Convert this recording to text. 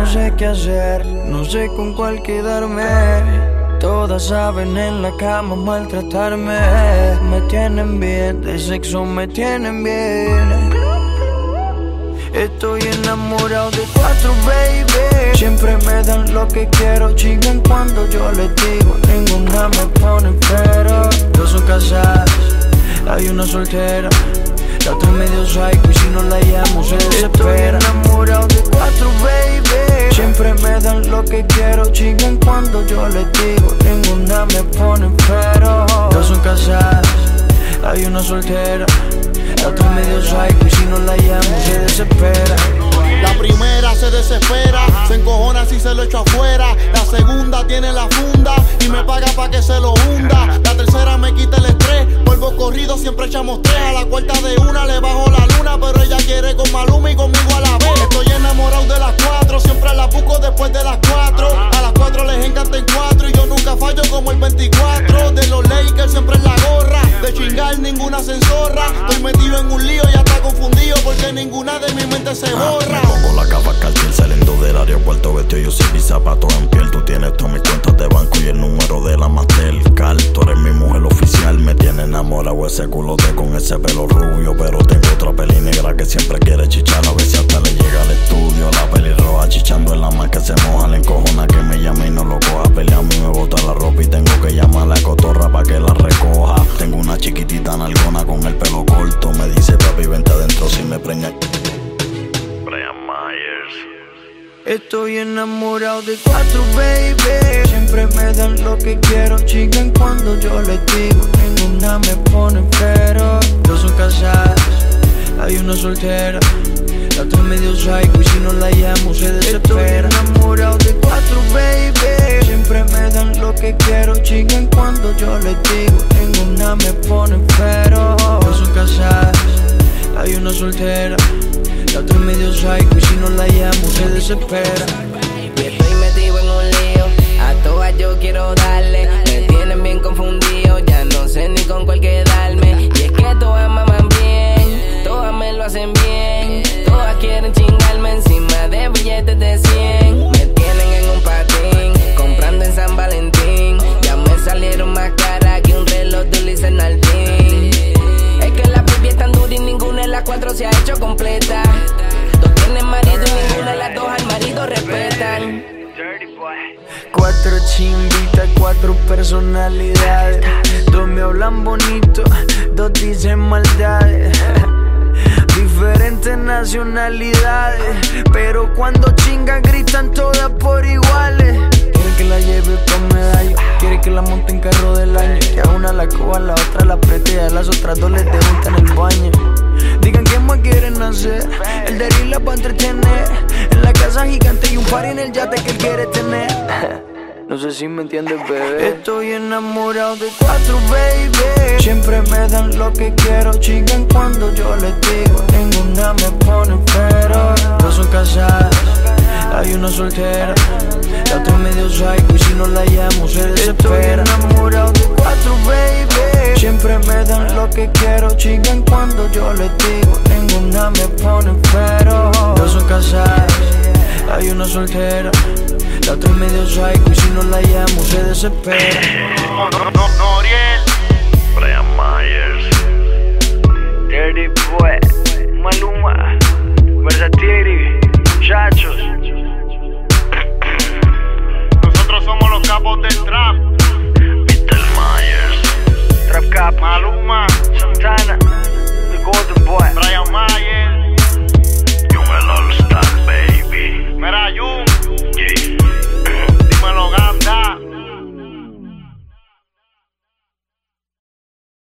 no sé qué hacer, no sé con cuál quedarme. Todas saben en la cama maltratarme. Me tienen bien, de sexo me tienen bien. Estoy enamorado de 4, baby. Siempre me dan lo que quiero, chingan cuando yo les digo. Ninguna me pone pero. Dos son casadas, hay una soltera. La otra es medio psycho y si no la llamo se desespera. Estoy enamorado de 4, baby. Siempre me dan lo que quiero, chingan cuando yo les digo. Ninguna me pone pero. Dos son casadas, hay una soltera. La otra es medio psycho y si no la llamo se desespera. La primera se desespera, se encojona si se lo echo afuera. La segunda tiene la funda y me paga pa' que se lo hunda. La tercera me quita el estrés, vuelvo corrido, siempre echamos 3. A la cuarta de una le bajo la luna, pero ella quiere con Maluma y conmigo a la vez. Estoy enamorado de las 4, siempre las busco después de las 4. A las 4 les encanta en 4 y yo nunca fallo como el 24. De los Lakers siempre en la gorra, de chingar ninguna se enzorra. Estoy metido en un lío y ya está confundido porque ninguna de mi mente se borra. Pongo la capa cartel saliendo del aeropuerto, vestido yo sin mis zapatos en piel. Tú tienes todas mis cuentas de banco y el número de la Mastercard. Tú eres mi mujer oficial, me tiene enamorado ese culote con ese pelo rubio. Pero tengo otra peli negra que siempre quiere chichar. A ver si hasta le llega al estudio. La pelirroja chichando en la mar que se moja. Le encojona que me llame y no lo coja. Pelea a mí me bota la ropa y tengo que llamar a la cotorra pa' que la recoja. Tengo una chiquitita nalgona con el pelo corto. Me dice papi vente adentro si me preña. Estoy enamorado de 4, baby. Siempre me dan lo que quiero, chingan cuando yo les digo. Ninguna me pone pero. Dos son casadas, hay una soltera. La otra es medio psycho y si no la llamo se desespera. Estoy enamorado de 4, baby. Siempre me dan lo que quiero, chingan cuando yo les digo. Ninguna me pone pero. Dos son casadas, hay una soltera. La otra es medio psycho y si no la llamo se desespera. Y estoy metido en un lío, a todas yo quiero darle. Me tienen bien confundido, ya no sé ni con cuál quedarme. Y es que todas maman bien, todas me lo hacen bien. Todas quieren chingarme encima de billetes de 100. Me tienen en un patín, comprando en San Valentín. Ya me salieron más caras que un reloj de Luis Nardín. Es que la baby es tan dura y ninguna de las 4 se ha hecho completa. Dos tienen marido y ninguna de las 2 al marido respetan. 4 chimbitas, 4 personalidades. 2 me hablan bonito, 2 dicen maldades. Diferentes nacionalidades, pero cuando chingan gritan todas por iguales. Quieren que la lleve pa' medallo, quieren que la monte en carro del año. Que a una la coja, a la otra la apriete y a las otras 2 les dejo en el baño. Digan qué más quieren hacer, el de la pa' entretener. En la casa gigante y un party en el yate que él quiere tener. No sé si me entiendes, bebé. Estoy enamorado de 4, baby. Siempre me dan lo que quiero, chingan cuando yo les digo. Ninguna me pone pero. Dos son casadas, hay una soltera. La otra es medio psycho y si no la llamo se desespera. Estoy enamorado de 4, baby. Siempre me dan lo que quiero, chingan cuando yo les digo. Ninguna me pone pero. Dos son casadas, hay una soltera. La otra es medio psycho y si no la llamo se desespera. Noriel, Brian Myers, Dirty Boy, Maluma, Versatiri, Chachos. nosotros somos los capos del trap. Mr. Myers, Trap Cap, Maluma, Santana, The Golden Boy. Brian Myers.